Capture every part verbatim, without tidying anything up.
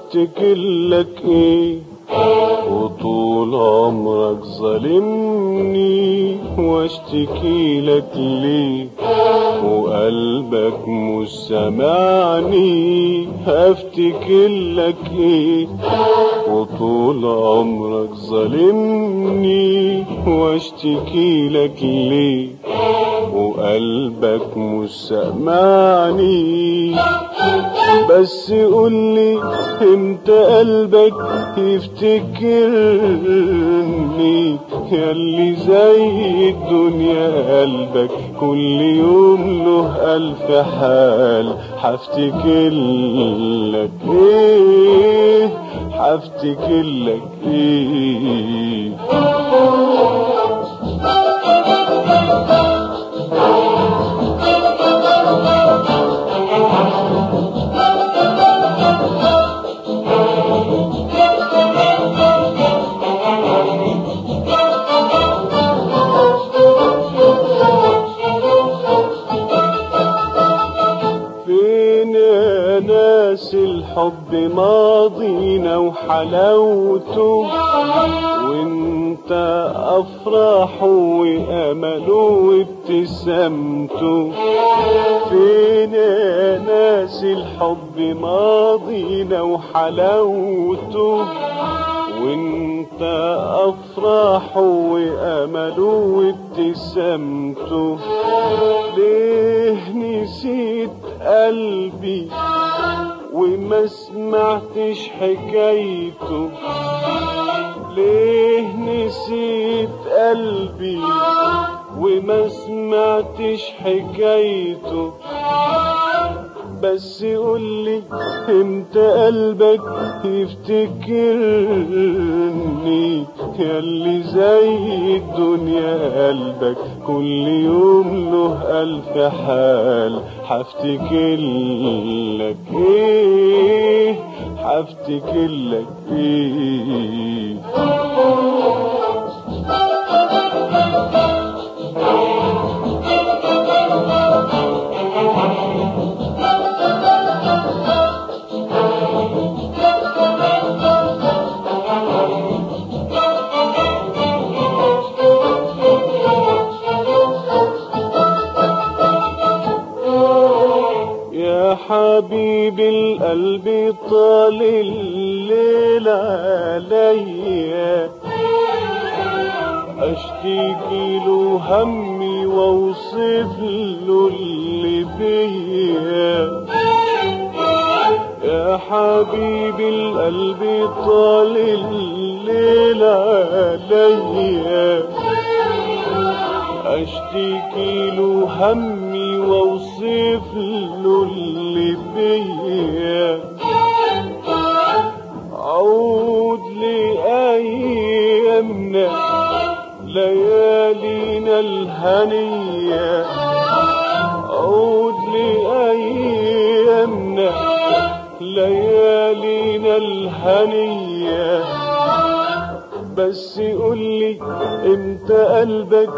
افتكر لك ايه وطول عمرك ظالمني واشتكي لك ليه وقلبك مش سامعني. هفتكر لك ايه وطول عمرك ظالمني واشتكي لك ليه وقلبك مش سامعني. بس قولي امتى قلبك يفتكرني ياللي زي الدنيا قلبك كل يوم له ألف حال. هفتكر لك ايه هفتكر لك ايه الحب ماضينا وحلاوته وانت افراحه وامله وابتسامته. فين يا ناس الحب ماضينا وحلاوته وانت افراحه وامله وابتسامته. ليه نسيت قلبي وما سمعتش حكايته؟ ليه نسيت قلبي وما سمعتش حكايته؟ بس قولي امتى قلبك يفتكرني ياللي زي الدنيا قلبك كل يوم له ألف حال. هفتكر لك ايه هفتكر لك ايه حبيبي القلب طال الليل عليا اشتكي له همي واوصف له اللي بيا. يا حبيبي القلب طال الليل عليا اشتكي له همي واوصف له اللي بيا. عود لأيامنا ليالينا الهنية عود لأيامنا ليالينا الهنية. بس قولي امتى قلبك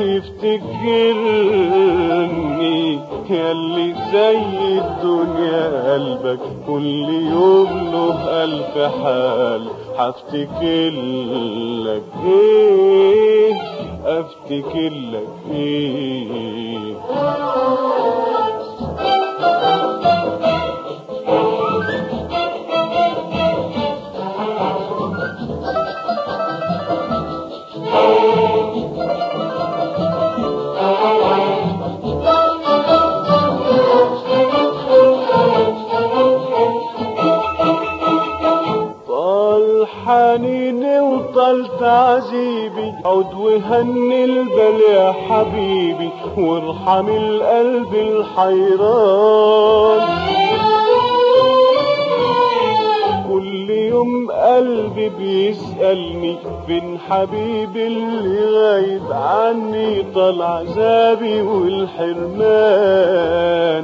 يفتكرني ياللي زي الدنيا قلبك كل يوم له ألف حال. هفتكر لك ايه افتكر لك ايه حنيني وطال تعذيبي عود وهني البال يا حبيبي وارحم القلب الحيران. كل يوم قلبي بيسألني فين حبيبي اللي غايب عني طال عذابي والحرمان.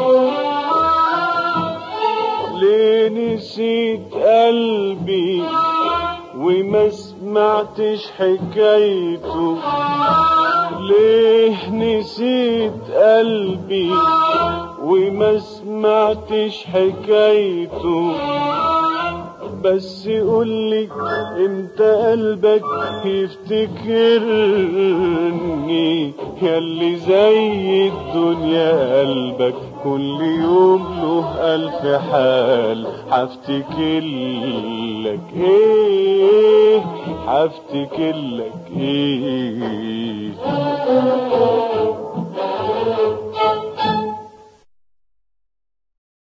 ليه نسيت قلبي وما سمعتش حكايته؟ ليه نسيت قلبي وما سمعتش حكايته؟ بس قولي امتى قلبك يفتكرني، ياللي زي الدنيا قلبك كل يوم له ألف حال. حفتكرلك ايه حفتكرلك ايه